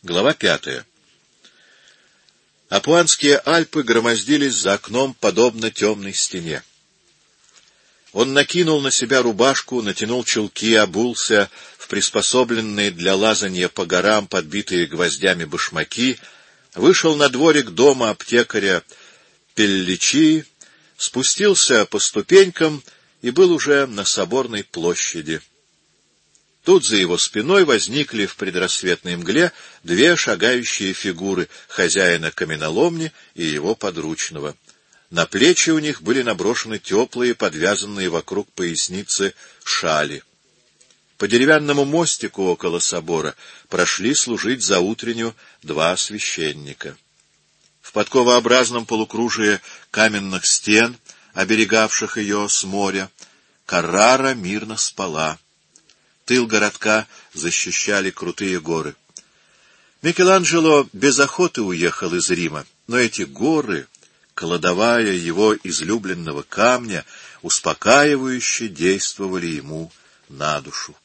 Глава 5. Апуанские Альпы громоздились за окном, подобно темной стене. Он накинул на себя рубашку, натянул чулки, обулся в приспособленные для лазанья по горам, подбитые гвоздями башмаки, вышел на дворик дома аптекаря Пелличии, спустился по ступенькам и был уже на Соборной площади. Тут за его спиной возникли в предрассветной мгле две шагающие фигуры хозяина каменоломни и его подручного. На плечи у них были наброшены теплые, подвязанные вокруг поясницы шали. По деревянному мостику около собора прошли служить заутренню два священника. В подковообразном полукружии каменных стен, оберегавших ее с моря, Каррара мирно спала. Тыл городка защищали крутые горы. Микеланджело без охоты уехал из Рима, но эти горы, кладовая его излюбленного камня, успокаивающе действовали ему на душу.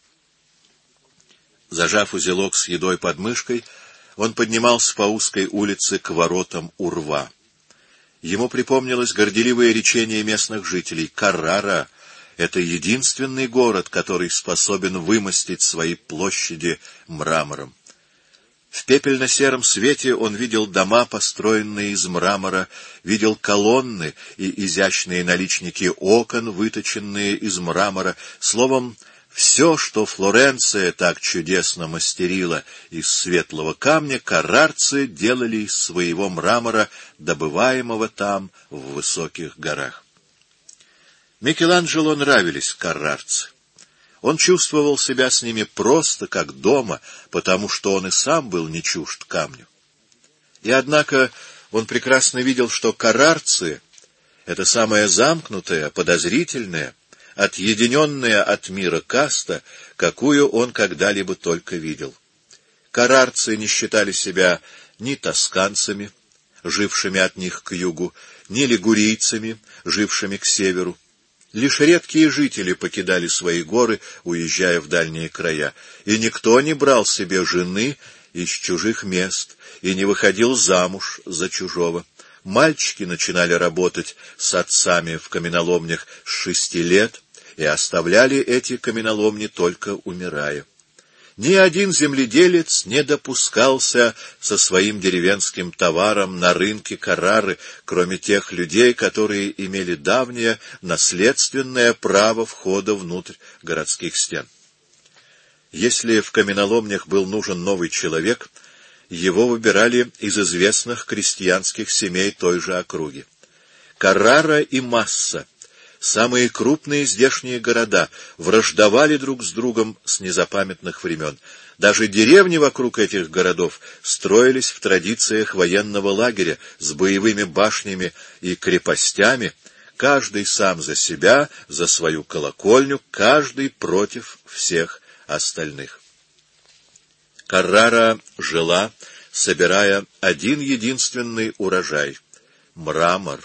Зажав узелок с едой под мышкой, он поднимался по узкой улице к воротам Урва. Ему припомнилось горделивое речение местных жителей: Каррара — это единственный город, который способен вымостить свои площади мрамором. В пепельно-сером свете он видел дома, построенные из мрамора, видел колонны и изящные наличники окон, выточенные из мрамора, словом, все, что Флоренция так чудесно мастерила из светлого камня, каррарцы делали из своего мрамора, добываемого там в высоких горах. Микеланджело нравились каррарцы. Он чувствовал себя с ними просто как дома, потому что он и сам был не чужд камню. И однако он прекрасно видел, что каррарцы — это самая замкнутая, подозрительная, отъединенная от мира каста, какую он когда-либо только видел. Каррарцы не считали себя ни тосканцами, жившими от них к югу, ни лигурийцами, жившими к северу. Лишь редкие жители покидали свои горы, уезжая в дальние края, и никто не брал себе жены из чужих мест и не выходил замуж за чужого. Мальчики начинали работать с отцами в каменоломнях с 6 лет и оставляли эти каменоломни только умирая. Ни один земледелец не допускался со своим деревенским товаром на рынке Каррары, кроме тех людей, которые имели давнее наследственное право входа внутрь городских стен. Если в каменоломнях был нужен новый человек, его выбирали из известных крестьянских семей той же округи. Каррара и Масса, самые крупные здешние города, враждовали друг с другом с незапамятных времен. Даже деревни вокруг этих городов строились в традициях военного лагеря с боевыми башнями и крепостями, каждый сам за себя, за свою колокольню, каждый против всех остальных. Каррара жила, собирая один единственный урожай — мрамор.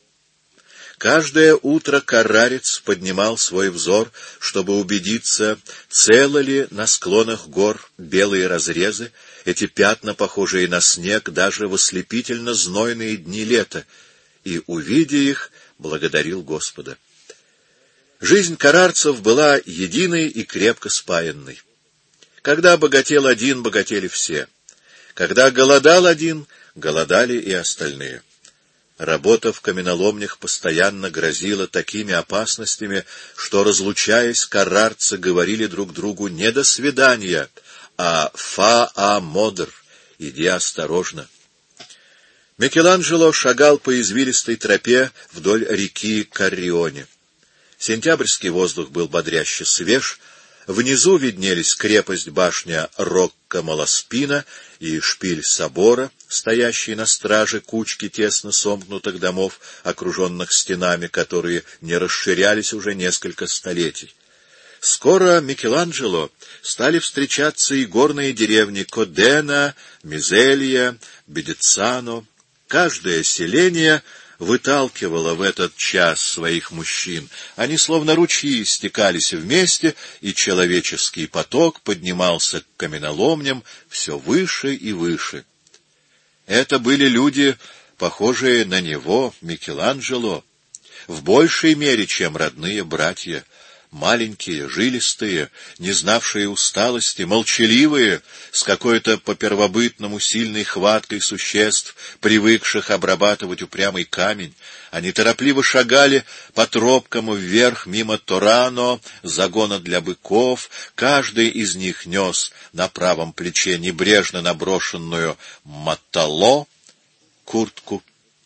Каждое утро каррарец поднимал свой взор, чтобы убедиться, целы ли на склонах гор белые разрезы, эти пятна, похожие на снег, даже в ослепительно знойные дни лета, и, увидя их, благодарил Господа. Жизнь каррарцев была единой и крепко спаянной. Когда богател один, богатели все. Когда голодал один, голодали и остальные. Работа в каменоломнях постоянно грозила такими опасностями, что, разлучаясь, каррарцы говорили друг другу не «до свидания», а «фа-а-модр» — «иди осторожно». Микеланджело шагал по извилистой тропе вдоль реки Каррионе. Сентябрьский воздух был бодряще свеж, внизу виднелись крепость-башня Рокко-Маласпина и шпиль собора, стоящий на страже кучки тесно сомкнутых домов, окруженных стенами, которые не расширялись уже несколько столетий. Скоро Микеланджело стали встречаться и горные деревни Кодена, Мизелия, Бедицано. Каждое селение выталкивала в этот час своих мужчин. Они словно ручьи стекались вместе, и человеческий поток поднимался к каменоломням все выше и выше. Это были люди, похожие на него, Микеланджело, в большей мере, чем родные братья. Маленькие, жилистые, не знавшие усталости, молчаливые, с какой-то по-первобытному сильной хваткой существ, привыкших обрабатывать упрямый камень. Они торопливо шагали по тропкам вверх, мимо Торано, загона для быков. Каждый из них нес на правом плече небрежно наброшенную матало, куртку.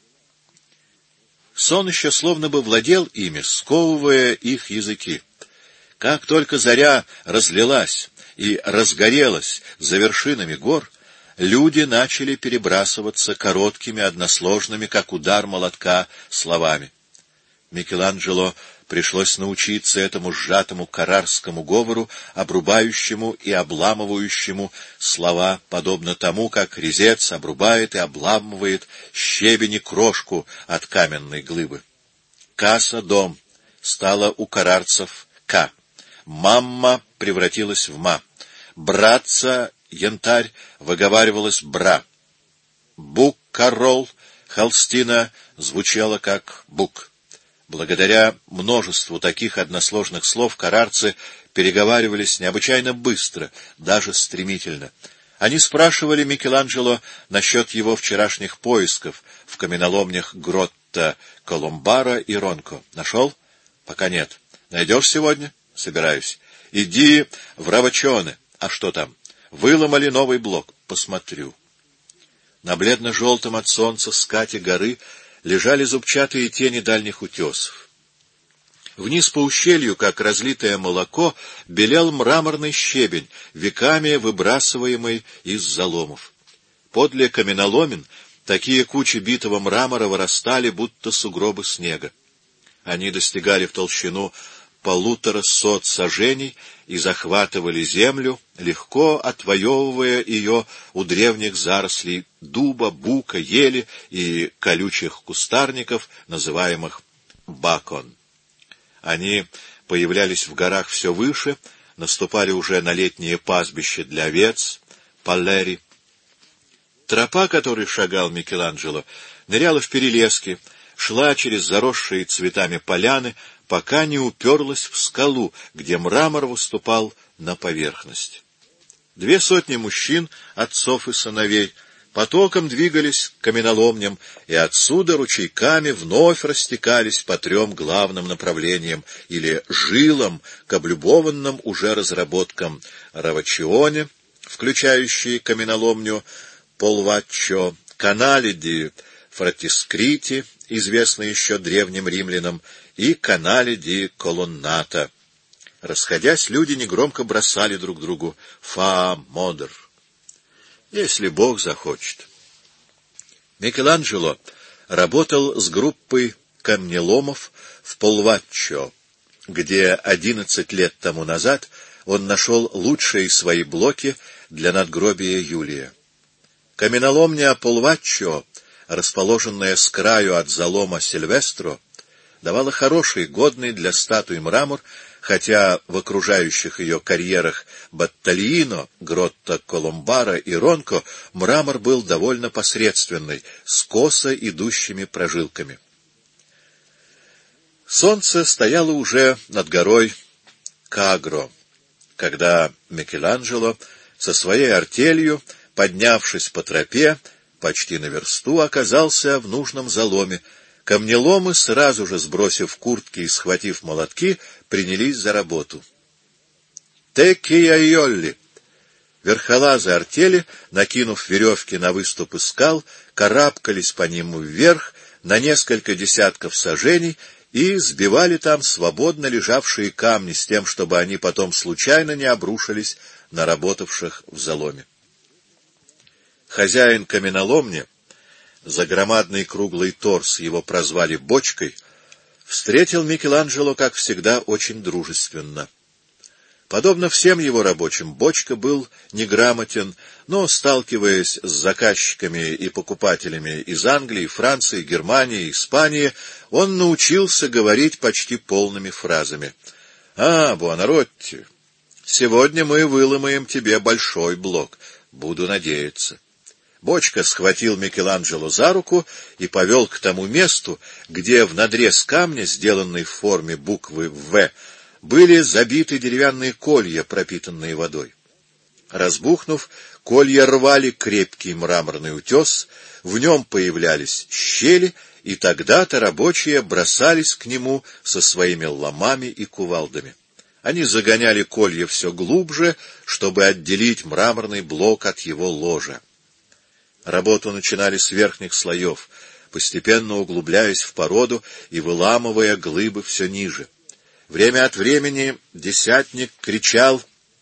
Сон еще словно бы владел ими, сковывая их языки. Как только заря разлилась и разгорелась за вершинами гор, люди начали перебрасываться короткими, односложными, как удар молотка, словами. Микеланджело пришлось научиться этому сжатому каррарскому говору, обрубающему и обламывающему слова, подобно тому, как резец обрубает и обламывает щебень и крошку от каменной глыбы. Каса — дом, стала у каррарцев К. Мамма превратилась в ма. Братца, янтарь, выговаривалась бра. Бук-королл, холстина, звучала как бук. Благодаря множеству таких односложных слов каррарцы переговаривались необычайно быстро, даже стремительно. Они спрашивали Микеланджело насчет его вчерашних поисков в каменоломнях Гротто Коломбара и Ронко. Нашел? Пока нет. Найдешь сегодня? Собираюсь. Иди в Равачоне. А что там? Выломали новый блок. Посмотрю. На бледно-желтом от солнца скате горы лежали зубчатые тени дальних утесов. Вниз по ущелью, как разлитое молоко, белел мраморный щебень, веками выбрасываемый из заломов. Подле каменоломен такие кучи битого мрамора вырастали, будто сугробы снега. Они достигали в толщину 150 саженей и захватывали землю, легко отвоевывая ее у древних зарослей дуба, бука, ели и колючих кустарников, называемых бакон. Они появлялись в горах все выше, наступали уже на летние пастбища для овец, паллери. Тропа, которой шагал Микеланджело, ныряла в перелески, шла через заросшие цветами поляны, пока не уперлась в скалу, где мрамор выступал на поверхность. 200 мужчин, отцов и сыновей, потоком двигались к каменоломням, и отсюда ручейками вновь растекались по 3 главным направлениям или жилам к облюбованным уже разработкам Равачионе, включающие каменоломню Полваччо, канале ди Фратискрити, известный еще древним римлянам, и канале ди Колонната. Расходясь, люди негромко бросали друг другу «Фа модер», если Бог захочет. Микеланджело работал с группой камнеломов в Полваччо, где 11 лет тому назад он нашел лучшие свои блоки для надгробия Юлия. Каменоломня Полваччо, расположенная с краю от залома Сильвестро, давала хороший, годный для статуй мрамор, хотя в окружающих ее карьерах Батталиино, Гротто Коломбара и Ронко мрамор был довольно посредственный, с косо идущими прожилками. Солнце стояло уже над горой Кагро, когда Микеланджело со своей артелью, поднявшись по тропе, почти на версту, оказался в нужном заломе. Камнеломы, сразу же сбросив куртки и схватив молотки, принялись за работу. Текия-йолли! Верхолазы артели, накинув веревки на выступы скал, карабкались по ним вверх на несколько десятков саженей и сбивали там свободно лежавшие камни с тем, чтобы они потом случайно не обрушились на работавших в заломе. Хозяин каменоломни, за громадный круглый торс его прозвали «бочкой», встретил Микеланджело, как всегда, очень дружественно. Подобно всем его рабочим, Бочка был неграмотен, но, сталкиваясь с заказчиками и покупателями из Англии, Франции, Германии, Испании, он научился говорить почти полными фразами. Буонаротти, сегодня мы выломаем тебе большой блок. Буду надеяться». Бочка схватил Микеланджело за руку и повел к тому месту, где в надрез камня, сделанный в форме буквы «В», были забиты деревянные колья, пропитанные водой. Разбухнув, колья рвали крепкий мраморный утес, в нем появлялись щели, и тогда-то рабочие бросались к нему со своими ломами и кувалдами. Они загоняли колья все глубже, чтобы отделить мраморный блок от его ложа. Работу начинали с верхних слоев, постепенно углубляясь в породу и выламывая глыбы все ниже. Время от времени десятник кричал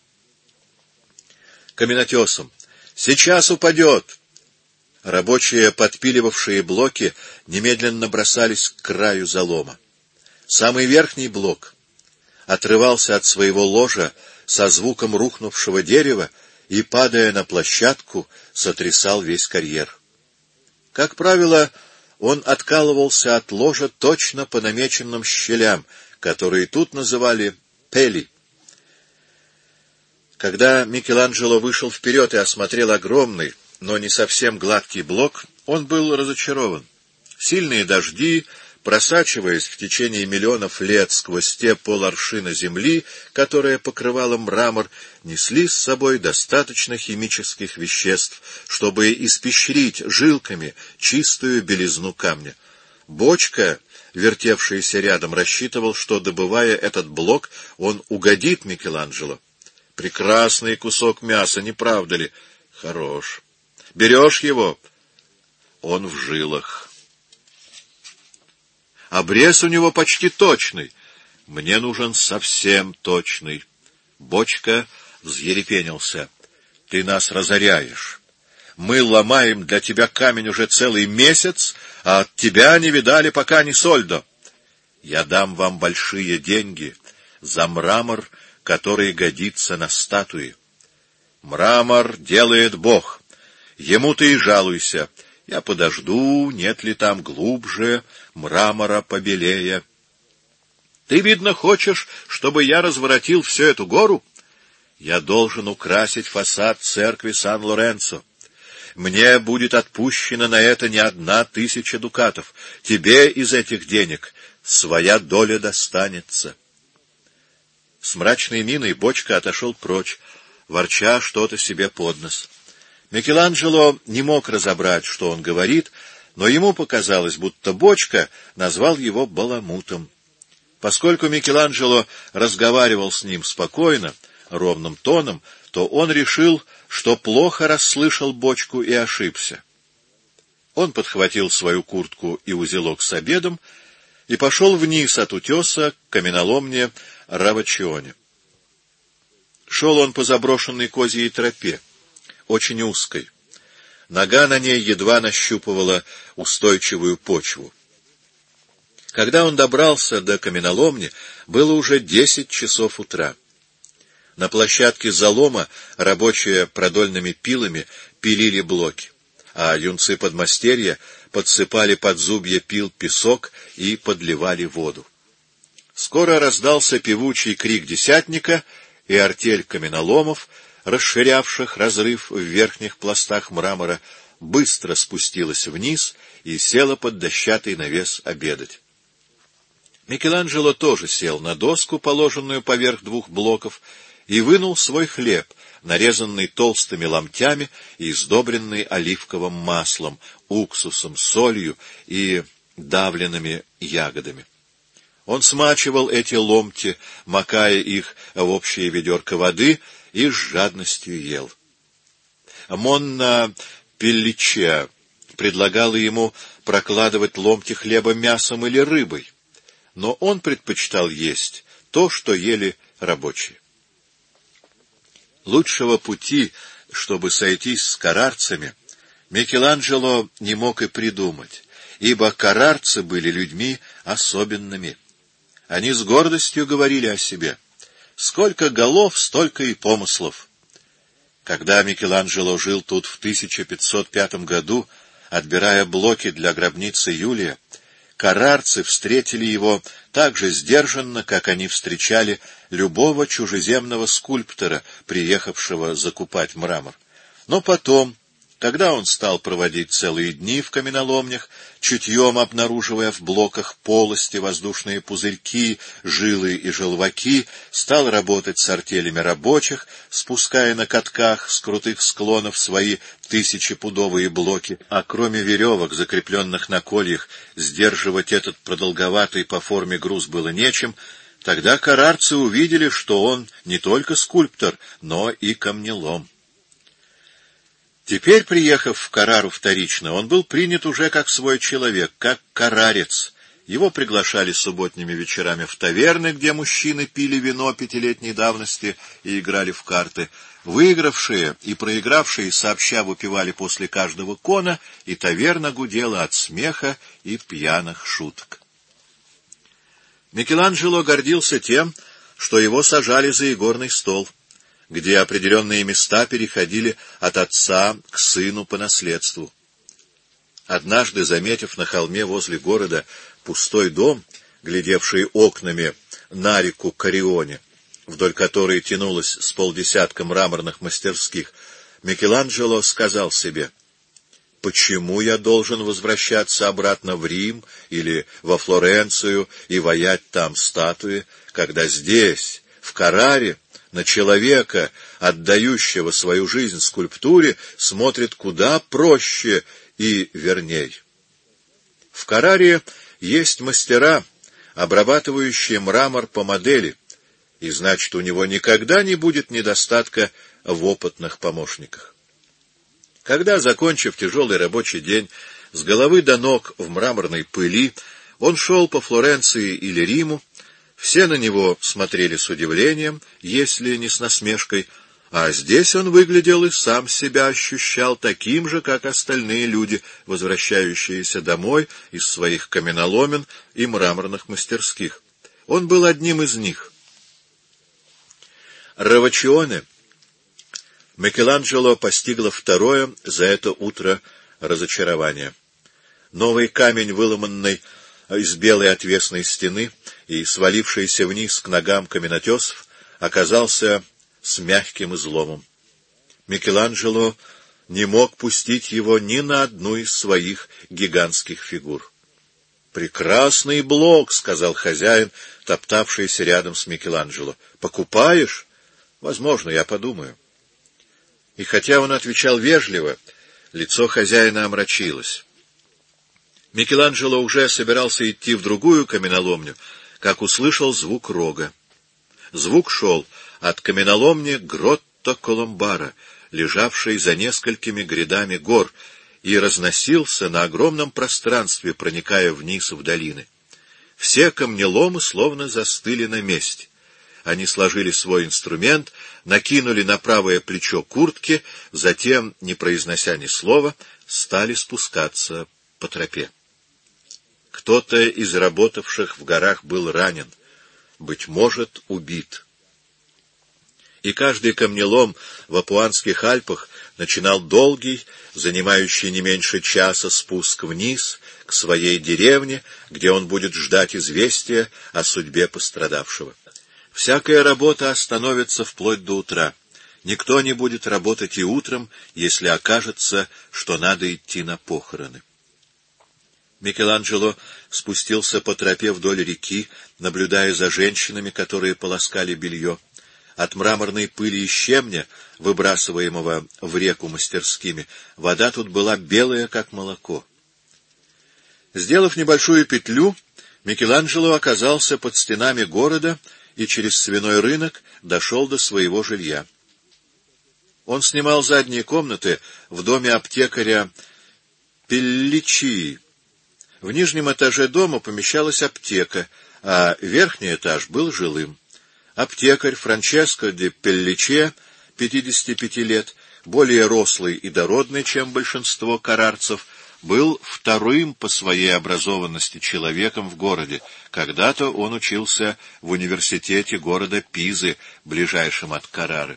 каменотесам: «Сейчас упадет!» Рабочие, подпиливавшие блоки, немедленно бросались к краю залома. Самый верхний блок отрывался от своего ложа со звуком рухнувшего дерева и, падая на площадку, сотрясал весь карьер. Как правило, он откалывался от ложа точно по намеченным щелям, которые тут называли «пели». Когда Микеланджело вышел вперед и осмотрел огромный, но не совсем гладкий блок, он был разочарован. Сильные дожди, просачиваясь в течение миллионов лет сквозь те поларшина земли, которая покрывала мрамор, несли с собой достаточно химических веществ, чтобы испещрить жилками чистую белизну камня. Бочка, вертевшийся рядом, рассчитывал, что, добывая этот блок, он угодит Микеланджело. «Прекрасный кусок мяса, не правда ли?» «Хорош. Берешь его?» «Он в жилах». «Обрез у него почти точный. Мне нужен совсем точный». Бочка взъерепенился. «Ты нас разоряешь. Мы ломаем для тебя камень уже целый месяц, а от тебя не видали пока ни сольдо. Я дам вам большие деньги за мрамор, который годится на статуи. Мрамор делает Бог. Ему ты и жалуйся. Я подожду, нет ли там глубже мрамора побелее. Ты, видно, хочешь, чтобы я разворотил всю эту гору? Я должен украсить фасад церкви Сан-Лоренцо. Мне будет отпущено на это не 1000 дукатов. Тебе из этих денег своя доля достанется». С мрачной миной Бочка отошел прочь, ворча что-то себе под нос. Микеланджело не мог разобрать, что он говорит, но ему показалось, будто Бочка назвал его баламутом. Поскольку Микеланджело разговаривал с ним спокойно, ровным тоном, то он решил, что плохо расслышал Бочку и ошибся. Он подхватил свою куртку и узелок с обедом и пошел вниз от утеса к каменоломне Равачионе. Шел он по заброшенной козьей тропе, очень узкой. Нога на ней едва нащупывала устойчивую почву. Когда он добрался до каменоломни, было уже 10 часов утра. На площадке залома рабочие продольными пилами пилили блоки, а юнцы подмастерья подсыпали под зубья пил песок и подливали воду. Скоро раздался певучий крик десятника, и артель каменоломов, расширявших разрыв в верхних пластах мрамора, быстро спустилась вниз и села под дощатый навес обедать. Микеланджело тоже сел на доску, положенную поверх 2 блоков, и вынул свой хлеб, нарезанный толстыми ломтями и сдобренный оливковым маслом, уксусом, солью и давленными ягодами. Он смачивал эти ломти, макая их в общее ведерко воды, и с жадностью ел. Монна Пелличе предлагала ему прокладывать ломти хлеба мясом или рыбой, но он предпочитал есть то, что ели рабочие. Лучшего пути, чтобы сойтись с карарцами, Микеланджело не мог и придумать, ибо карарцы были людьми особенными. Они с гордостью говорили о себе: Сколько голов, столько и помыслов. Когда Микеланджело жил тут в 1505 году, отбирая блоки для гробницы Юлия, каррарцы встретили его так же сдержанно, как они встречали любого чужеземного скульптора, приехавшего закупать мрамор. Но потом, когда он стал проводить целые дни в каменоломнях, чутьем обнаруживая в блоках полости, воздушные пузырьки, жилы и желваки, стал работать с артелями рабочих, спуская на катках с крутых склонов свои тысячепудовые блоки, а кроме веревок, закрепленных на кольях, сдерживать этот продолговатый по форме груз было нечем, тогда каррарцы увидели, что он не только скульптор, но и камнелом. Теперь, приехав в Каррару вторично, он был принят уже как свой человек, как каррарец. Его приглашали субботними вечерами в таверны, где мужчины пили вино пятилетней давности и играли в карты. Выигравшие и проигравшие сообща выпивали после каждого кона, и таверна гудела от смеха и пьяных шуток. Микеланджело гордился тем, что его сажали за игорный стол, где определенные места переходили от отца к сыну по наследству. Однажды, заметив на холме возле города пустой дом, глядевший окнами на реку Карионе, вдоль которой тянулось с полдесятка мраморных мастерских, Микеланджело сказал себе: «Почему я должен возвращаться обратно в Рим или во Флоренцию и ваять там статуи, когда здесь, в Карраре, на человека, отдающего свою жизнь скульптуре, смотрит куда проще и верней? В Карраре есть мастера, обрабатывающие мрамор по модели, и значит, у него никогда не будет недостатка в опытных помощниках». Когда, закончив тяжелый рабочий день, с головы до ног в мраморной пыли, он шел по Флоренции или Риму, все на него смотрели с удивлением, если не с насмешкой, а здесь он выглядел и сам себя ощущал таким же, как остальные люди, возвращающиеся домой из своих каменоломен и мраморных мастерских. Он был одним из них. Равачионе Микеланджело постигло второе за это утро разочарование. Новый камень, выломанный из белой отвесной стены и свалившийся вниз к ногам каменотесов, оказался с мягким изломом. Микеланджело не мог пустить его ни на одну из своих гигантских фигур. «Прекрасный блок», — сказал хозяин, топтавшийся рядом с Микеланджело. «Покупаешь?» «Возможно, я подумаю». И хотя он отвечал вежливо, лицо хозяина омрачилось. Микеланджело уже собирался идти в другую каменоломню, как услышал звук рога. Звук шел от каменоломни Гротто Коломбара, лежавшей за несколькими грядами гор, и разносился на огромном пространстве, проникая вниз в долины. Все камнеломы словно застыли на месте. Они сложили свой инструмент, накинули на правое плечо куртки, затем, не произнося ни слова, стали спускаться по тропе. Кто-то из работавших в горах был ранен, быть может, убит. И каждый камнелом в Апуанских Альпах начинал долгий, занимающий не меньше часа, спуск вниз, к своей деревне, где он будет ждать известия о судьбе пострадавшего. Всякая работа остановится вплоть до утра. Никто не будет работать и утром, если окажется, что надо идти на похороны. Микеланджело спустился по тропе вдоль реки, наблюдая за женщинами, которые полоскали белье. От мраморной пыли и щебня, выбрасываемого в реку мастерскими, вода тут была белая, как молоко. Сделав небольшую петлю, Микеланджело оказался под стенами города и через свиной рынок дошел до своего жилья. Он снимал задние комнаты в доме аптекаря Пелличии. В нижнем этаже дома помещалась аптека, а верхний этаж был жилым. Аптекарь Франческо де Пелличе, 55 лет, более рослый и дородный, чем большинство каррарцев, был вторым по своей образованности человеком в городе. Когда-то он учился в университете города Пизы, ближайшем от Каррары.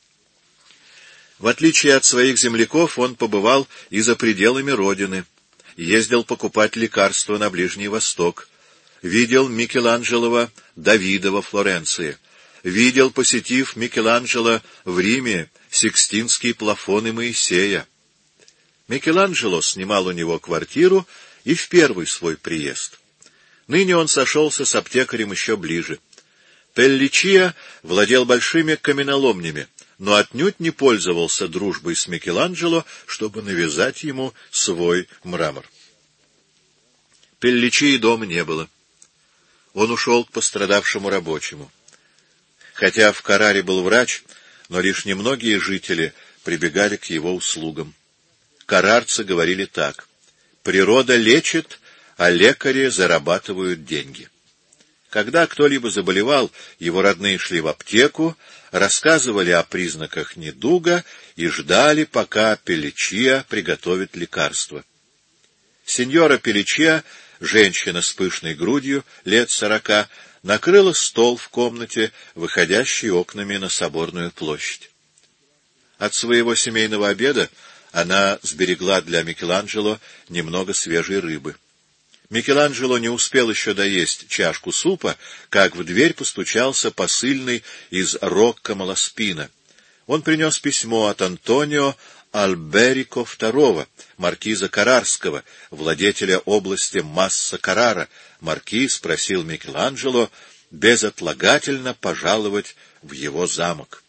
В отличие от своих земляков, он побывал и за пределами родины, ездил покупать лекарства на Ближний Восток, видел Микеланджелова Давида во Флоренции, видел, посетив Микеланджело в Риме, Сикстинский плафон и Моисея. Микеланджело снимал у него квартиру и в первый свой приезд. Ныне он сошелся с аптекарем еще ближе. Пелличиа владел большими каменоломнями, но отнюдь не пользовался дружбой с Микеланджело, чтобы навязать ему свой мрамор. Пелличии дома не было. Он ушел к пострадавшему рабочему. Хотя в Карраре был врач, но лишь немногие жители прибегали к его услугам. Каррарцы говорили так: «Природа лечит, а лекари зарабатывают деньги». Когда кто-либо заболевал, его родные шли в аптеку, рассказывали о признаках недуга и ждали, пока Пелличиа приготовит лекарство. Сеньора Пелличиа, женщина с пышной грудью, лет 40, накрыла стол в комнате, выходящей окнами на Соборную площадь. От своего семейного обеда она сберегла для Микеланджело немного свежей рыбы. Микеланджело не успел еще доесть чашку супа, как в дверь постучался посыльный из Рокко Маласпина. Он принес письмо от Антонио Альберико II, маркиза Каррарского, владетеля области Масса-Каррара. Маркиз просил Микеланджело безотлагательно пожаловать в его замок.